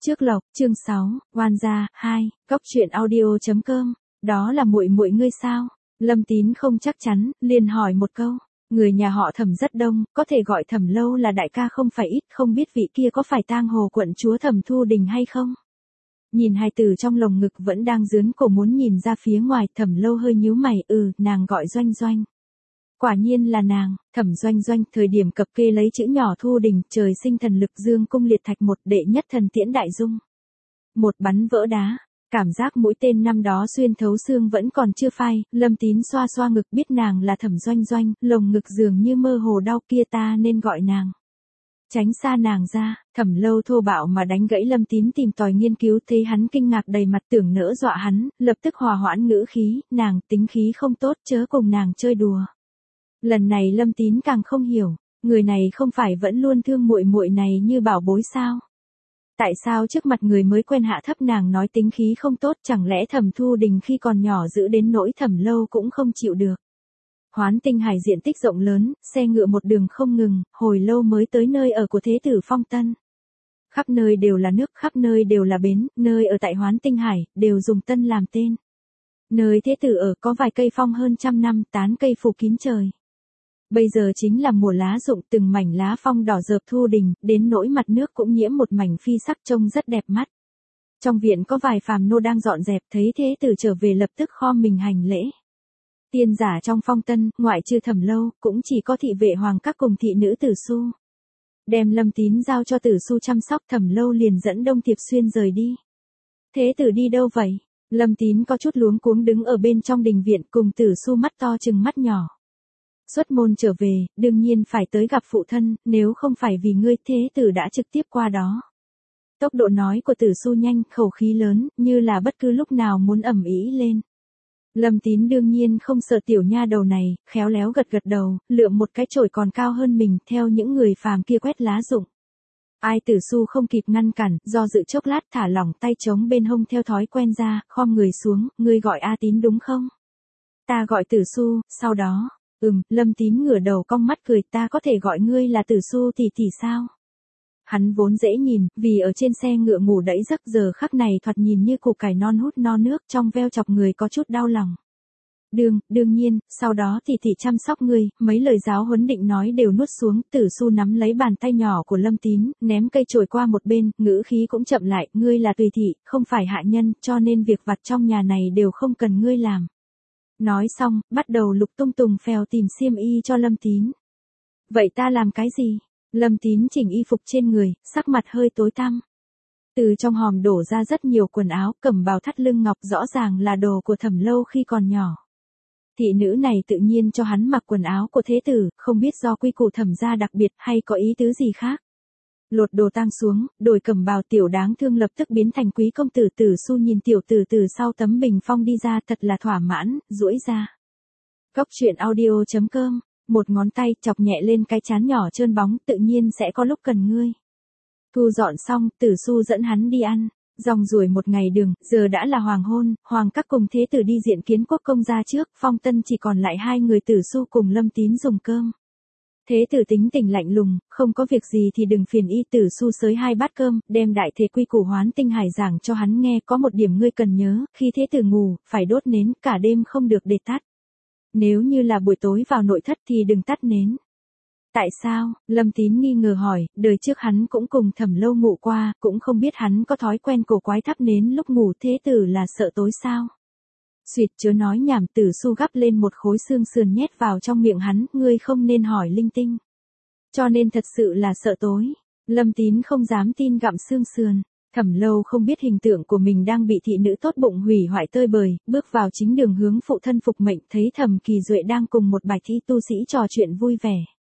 Trước lộc, chương 6, oan gia, 2, góc truyện audio.com, đó là muội muội ngươi sao? Lâm Tín không chắc chắn, liền hỏi một câu. Người nhà họ Thẩm rất đông, có thể gọi Thẩm Lâu là đại ca không phải ít, không biết vị kia có phải tang hồ quận chúa Thẩm Thu Đình hay không? Nhìn hài tử trong lồng ngực vẫn đang dướn cổ muốn nhìn ra phía ngoài, Thẩm Lâu hơi nhíu mày, nàng gọi Doanh Doanh. Quả nhiên là nàng, Thẩm Doanh Doanh, thời điểm cập kê lấy chữ nhỏ Thu Đình, trời sinh thần lực dương cung liệt thạch một, đệ nhất thần tiễn đại dung. Một bắn vỡ đá, cảm giác mũi tên năm đó xuyên thấu xương vẫn còn chưa phai, Lâm Tín xoa xoa ngực biết nàng là Thẩm Doanh Doanh, lồng ngực dường như mơ hồ đau, kia ta nên gọi nàng. Tránh xa nàng ra, Thẩm Lâu thô bạo mà đánh gãy Lâm Tín tìm tòi nghiên cứu, thấy hắn kinh ngạc đầy mặt tưởng nỡ dọa hắn, lập tức hòa hoãn ngữ khí, nàng tính khí không tốt, chớ cùng nàng chơi đùa. Lần này Lâm Tín càng không hiểu, người này không phải vẫn luôn thương muội muội này như bảo bối sao? Tại sao trước mặt người mới quen hạ thấp nàng nói tính khí không tốt, chẳng lẽ Thẩm Thu Đình khi còn nhỏ giữ đến nỗi Thẩm Lâu cũng không chịu được? Hoán Tinh Hải diện tích rộng lớn, xe ngựa một đường không ngừng, hồi lâu mới tới nơi ở của Thế tử Phong Tân. Khắp nơi đều là nước, khắp nơi đều là bến, nơi ở tại Hoán Tinh Hải, đều dùng tân làm tên. Nơi Thế tử ở có vài cây phong hơn trăm năm, tán cây phủ kín trời. Bây giờ chính là mùa lá rụng, từng mảnh lá phong đỏ rợp Thu Đình, đến nỗi mặt nước cũng nhiễm một mảnh phi sắc trông rất đẹp mắt. Trong viện có vài phàm nô đang dọn dẹp, thấy Thế tử trở về lập tức khom mình hành lễ. Tiên giả trong Phong Tân, ngoại trừ Thẩm Lâu, cũng chỉ có thị vệ hoàng các cùng thị nữ Tử Xu. Đem Lâm Tín giao cho Tử Xu chăm sóc, Thẩm Lâu liền dẫn Đông Thiệp Xuyên rời đi. Thế tử đi đâu vậy? Lâm Tín có chút luống cuống đứng ở bên trong đình viện cùng Tử Xu mắt to chừng mắt nhỏ. Xuất môn trở về, đương nhiên phải tới gặp phụ thân, nếu không phải vì ngươi, Thế tử đã trực tiếp qua đó. Tốc độ nói của Tử Xu nhanh, khẩu khí lớn, như là bất cứ lúc nào muốn ầm ĩ lên. Lâm Tín đương nhiên không sợ tiểu nha đầu này, khéo léo gật gật đầu, lượm một cái chổi còn cao hơn mình, theo những người phàm kia quét lá rụng. Ai Tử Xu không kịp ngăn cản, do dự chốc lát thả lỏng tay trống bên hông theo thói quen ra, khom người xuống, ngươi gọi A Tín đúng không? Ta gọi Tử Xu, sau đó, Lâm Tín ngửa đầu cong mắt cười, ta có thể gọi ngươi là Tử Xu tỷ tỷ sao? Hắn vốn dễ nhìn, vì ở trên xe ngựa ngủ đẫy giấc, giờ khắc này thoạt nhìn như củ cải non hút no nước, trong veo chọc người có chút đau lòng. Đương nhiên, sau đó tỷ tỷ chăm sóc ngươi, mấy lời giáo huấn định nói đều nuốt xuống, Tử Xu nắm lấy bàn tay nhỏ của Lâm Tín, ném cây chổi qua một bên, ngữ khí cũng chậm lại, ngươi là tùy thị, không phải hạ nhân, cho nên việc vặt trong nhà này đều không cần ngươi làm. Nói xong, bắt đầu lục tung tùng phèo tìm xiêm y cho Lâm Tín. Vậy ta làm cái gì? Lâm Tín chỉnh y phục trên người, sắc mặt hơi tối tăm. Từ trong hòm đổ ra rất nhiều quần áo, cẩm bào thắt lưng ngọc, rõ ràng là đồ của Thẩm Lâu khi còn nhỏ. Thị nữ này tự nhiên cho hắn mặc quần áo của Thế tử, không biết do quy củ Thẩm gia đặc biệt hay có ý tứ gì khác. Lột đồ tang xuống, đổi cẩm bào, tiểu đáng thương lập tức biến thành quý công tử. Tử Xu nhìn tiểu tử từ sau tấm bình phong đi ra, thật là thỏa mãn, duỗi ra. Góc truyện audio.com, một ngón tay chọc nhẹ lên cái trán nhỏ trơn bóng, tự nhiên sẽ có lúc cần ngươi. Thu dọn xong, Tử Xu dẫn hắn đi ăn, rong ruổi một ngày đường, giờ đã là hoàng hôn, hoàng các cùng Thế tử đi diện kiến quốc công gia trước, Phong Tân chỉ còn lại hai người Tử Xu cùng Lâm Tín dùng cơm. Thế tử tính tình lạnh lùng, không có việc gì thì đừng phiền y. Tử Xu xới hai bát cơm, đem đại thế quy củ Hoán Tinh Hải giảng cho hắn nghe, có một điểm ngươi cần nhớ, khi Thế tử ngủ, phải đốt nến, cả đêm không được để tắt. Nếu như là buổi tối vào nội thất thì đừng tắt nến. Tại sao? Lâm Tín nghi ngờ hỏi, đời trước hắn cũng cùng Thẩm Lâu ngủ qua, cũng không biết hắn có thói quen cổ quái thắp nến lúc ngủ. Thế tử là sợ tối sao? Xuyệt, chớ nói nhảm. Tử Xu gắp lên một khối xương sườn nhét vào trong miệng hắn, ngươi không nên hỏi linh tinh. Cho nên thật sự là sợ tối. Lâm Tín không dám tin gặm xương sườn. Thẩm Lâu không biết hình tượng của mình đang bị thị nữ tốt bụng hủy hoại tơi bời, bước vào chính đường hướng phụ thân phục mệnh, thấy Thẩm Kỳ Duệ đang cùng một bạch y tu sĩ trò chuyện vui vẻ.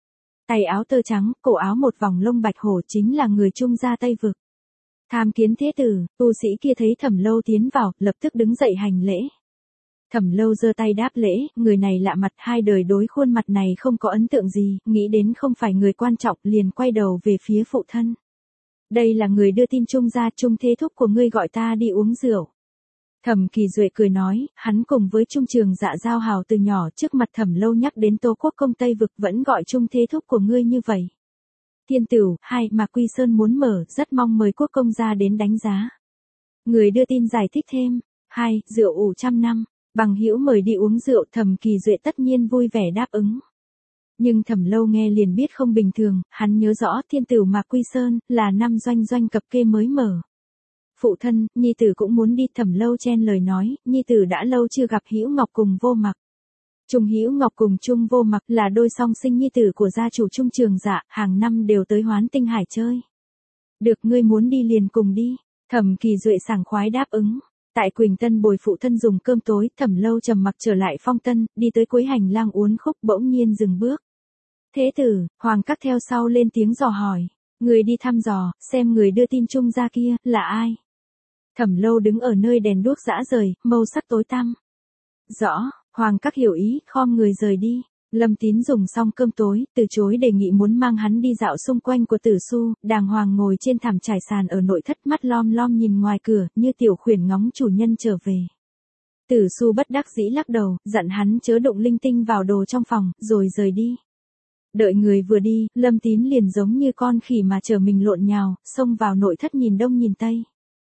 Tay áo tơ trắng, cổ áo một vòng lông bạch hổ, chính là người Trung gia Tây Vực. Tham kiến Thế tử. Tu sĩ kia thấy Thẩm Lâu tiến vào, lập tức đứng dậy hành lễ. Thẩm Lâu giơ tay đáp lễ, người này lạ mặt, hai đời đối khuôn mặt này không có ấn tượng gì, nghĩ đến không phải người quan trọng, liền quay đầu về phía phụ thân. Đây là người đưa tin Trung gia, Trung thế thúc của ngươi gọi ta đi uống rượu. Thẩm Kỳ Duệ cười nói, hắn cùng với Trung Trường Dạ giao hảo từ nhỏ, trước mặt Thẩm Lâu nhắc đến Tô Quốc công Tây Vực vẫn gọi Trung thế thúc của ngươi như vậy. Thiên Tửu, 2, Mạc Quy Sơn muốn mở, rất mong mời quốc công gia đến đánh giá. Người đưa tin giải thích thêm. 2, rượu ủ trăm năm, bằng hữu mời đi uống rượu, Thẩm Kỳ Duệ tất nhiên vui vẻ đáp ứng. Nhưng Thẩm Lâu nghe liền biết không bình thường, hắn nhớ rõ Thiên Tửu Mạc Quy Sơn là năm doanh cập kê mới mở. Phụ thân, nhi tử cũng muốn đi. Thẩm Lâu chen lời nói, nhi tử đã lâu chưa gặp Hữu Ngọc cùng Vô Mặc. Trung Hữu Ngọc cùng Trung Vô Mặc là đôi song sinh nhi tử của gia chủ Trung Trường Dạ, hàng năm đều tới Hoán Tinh Hải chơi. Được, ngươi muốn đi liền cùng đi. Thẩm Kỳ Duệ sảng khoái đáp ứng. Tại Quỳnh Tân bồi phụ thân dùng cơm tối, Thẩm Lâu trầm mặc trở lại Phong Tân, đi tới cuối hành lang uốn khúc bỗng nhiên dừng bước. Thế tử, Hoàng Các theo sau lên tiếng dò hỏi. Người đi thăm dò, xem người đưa tin Trung gia kia, là ai? Thẩm Lâu đứng ở nơi đèn đuốc rã rời, màu sắc tối tăm. Rõ, Hoàng Các hiểu ý, khom người rời đi. Lâm Tín dùng xong cơm tối, từ chối đề nghị muốn mang hắn đi dạo xung quanh của Tử Xu, đàng hoàng ngồi trên thảm trải sàn ở nội thất, mắt lom lom nhìn ngoài cửa, như tiểu khuyển ngóng chủ nhân trở về. Tử Xu bất đắc dĩ lắc đầu, dặn hắn chớ động linh tinh vào đồ trong phòng, rồi rời đi. Đợi người vừa đi, Lâm Tín liền giống như con khỉ mà chở mình lộn nhào, xông vào nội thất nhìn đông nhìn tây.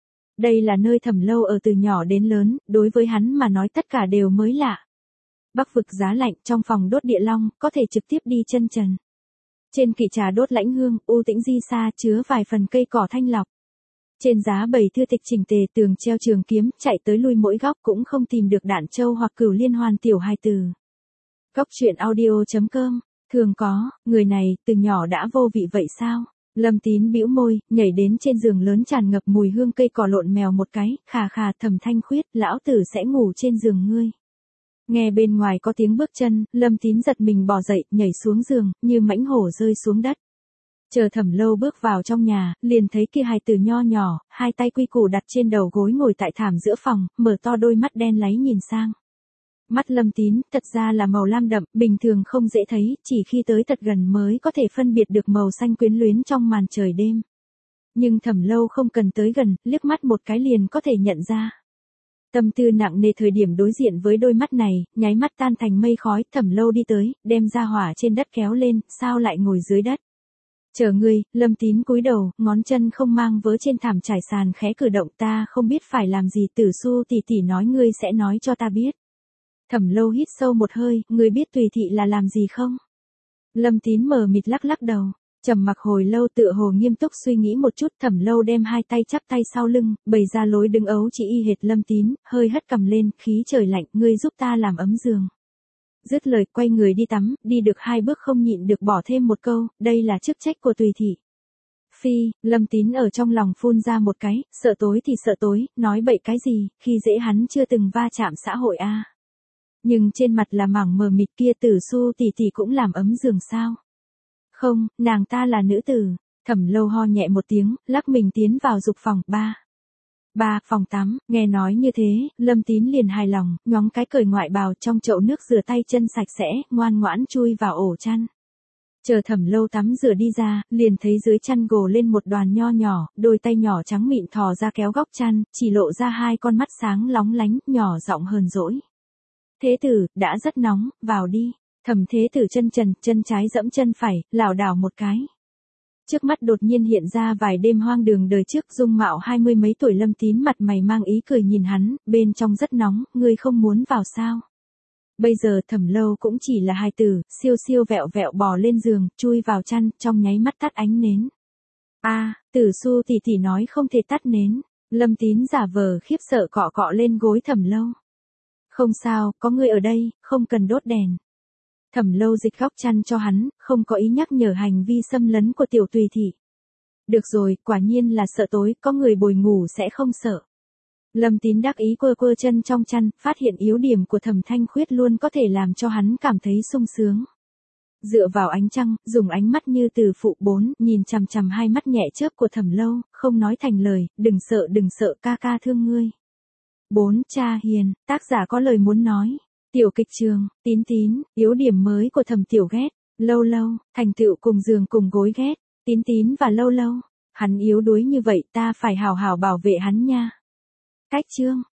Đây là nơi Thẩm Lâu ở từ nhỏ đến lớn, đối với hắn mà nói tất cả đều mới lạ. Bắc vực giá lạnh, trong phòng đốt địa long, có thể trực tiếp đi chân trần. Trên kỷ trà đốt lãnh hương, u tĩnh di xa chứa vài phần cây cỏ thanh lọc. Trên giá bày thư tịch chỉnh tề, tường treo trường kiếm, chạy tới lui mỗi góc cũng không tìm được đạn châu hoặc cửu liên hoàn tiểu hài từ. Góc truyện audio.com, thường có, người này, từ nhỏ đã vô vị vậy sao? Lâm Tín bĩu môi, nhảy đến trên giường lớn tràn ngập mùi hương cây cỏ lộn mèo một cái, khà khà Thẩm Thanh Khuyết, lão tử sẽ ngủ trên giường ngươi. Nghe bên ngoài có tiếng bước chân, Lâm Tín giật mình bò dậy, nhảy xuống giường, như mãnh hổ rơi xuống đất. Chờ Thẩm Lâu bước vào trong nhà, liền thấy kia hài tử nho nhỏ, hai tay quy củ đặt trên đầu gối ngồi tại thảm giữa phòng, mở to đôi mắt đen láy nhìn sang. Mắt Lâm Tín, thật ra là màu lam đậm, bình thường không dễ thấy, chỉ khi tới thật gần mới có thể phân biệt được màu xanh quyến luyến trong màn trời đêm. Nhưng Thẩm Lâu không cần tới gần, liếc mắt một cái liền có thể nhận ra. Tâm tư nặng nề thời điểm đối diện với đôi mắt này, nháy mắt tan thành mây khói. Thẩm Lâu đi tới, đem ra hỏa trên đất kéo lên, sao lại ngồi dưới đất. Chờ ngươi, Lâm Tín cúi đầu, ngón chân không mang vớ trên thảm trải sàn khẽ cử động, ta không biết phải làm gì, Tử Xu tỷ tỷ nói ngươi sẽ nói cho ta biết. Thẩm Lâu hít sâu một hơi, ngươi biết Tùy Thị là làm gì không? Lâm Tín mờ mịt lắc đầu. Trầm mặc hồi lâu, tựa hồ nghiêm túc suy nghĩ một chút. Thẩm Lâu đem hai tay chắp tay sau lưng, bày ra lối đứng ấu chỉ y hệt Lâm Tín, hơi hất cằm lên, khí trời lạnh, ngươi giúp ta làm ấm giường. Dứt lời quay người đi tắm, đi được 2 bước không nhịn được bỏ thêm một câu, đây là chức trách của Tùy Thị. Phi, Lâm Tín ở trong lòng phun ra một cái, sợ tối thì sợ tối, nói bậy cái gì, khi dễ hắn chưa từng va chạm xã hội a. Nhưng trên mặt là mảng mờ mịt, kia Tử Xu tỷ tỷ cũng làm ấm giường sao? Không, nàng ta là nữ tử. Thẩm Lâu ho nhẹ một tiếng, lắc mình tiến vào dục phòng. Phòng tắm. Nghe nói như thế, Lâm Tín liền hài lòng, nhoáng cái cởi ngoại bào, trong chậu nước rửa tay chân sạch sẽ, ngoan ngoãn chui vào ổ chăn. Chờ Thẩm Lâu tắm rửa đi ra, liền thấy dưới chăn gồ lên một đoàn nho nhỏ, đôi tay nhỏ trắng mịn thò ra kéo góc chăn, chỉ lộ ra 2 con mắt sáng lóng lánh, nhỏ giọng hờn dỗi. Thế tử, đã rất nóng, vào đi. Thẩm Thế Tử chân trần, chân trái dẫm chân phải, lảo đảo một cái. Trước mắt đột nhiên hiện ra vài đêm hoang đường đời trước, dung mạo 20 mấy tuổi Lâm Tín mặt mày mang ý cười nhìn hắn, bên trong rất nóng, ngươi không muốn vào sao? Bây giờ Thẩm Lâu cũng chỉ là hài tử, siêu siêu vẹo vẹo bò lên giường, chui vào chăn, trong nháy mắt tắt ánh nến. Tử Xu tỷ tỷ nói không thể tắt nến. Lâm Tín giả vờ khiếp sợ cọ cọ lên gối Thẩm Lâu. Không sao, có ngươi ở đây, không cần đốt đèn. Thẩm Lâu dịch góc chăn cho hắn, không có ý nhắc nhở hành vi xâm lấn của tiểu Tùy Thị. Được rồi, quả nhiên là sợ tối, có người bồi ngủ sẽ không sợ. Lâm Tín đắc ý quơ chân trong chăn, phát hiện yếu điểm của Thẩm Thanh Khuyết luôn có thể làm cho hắn cảm thấy sung sướng. Dựa vào ánh trăng, dùng ánh mắt như từ phụ 4, nhìn chằm chằm 2 mắt nhẹ chớp của Thẩm Lâu, không nói thành lời, đừng sợ, ca ca thương ngươi. 4. Cha hiền, tác giả có lời muốn nói. Tiểu kịch trường, Tín, yếu điểm mới của Thẩm Tiểu ghét, Lâu, thành tựu cùng giường cùng gối ghét, Tín và Lâu, hắn yếu đuối như vậy ta phải hào hào bảo vệ hắn nha. Cách chương.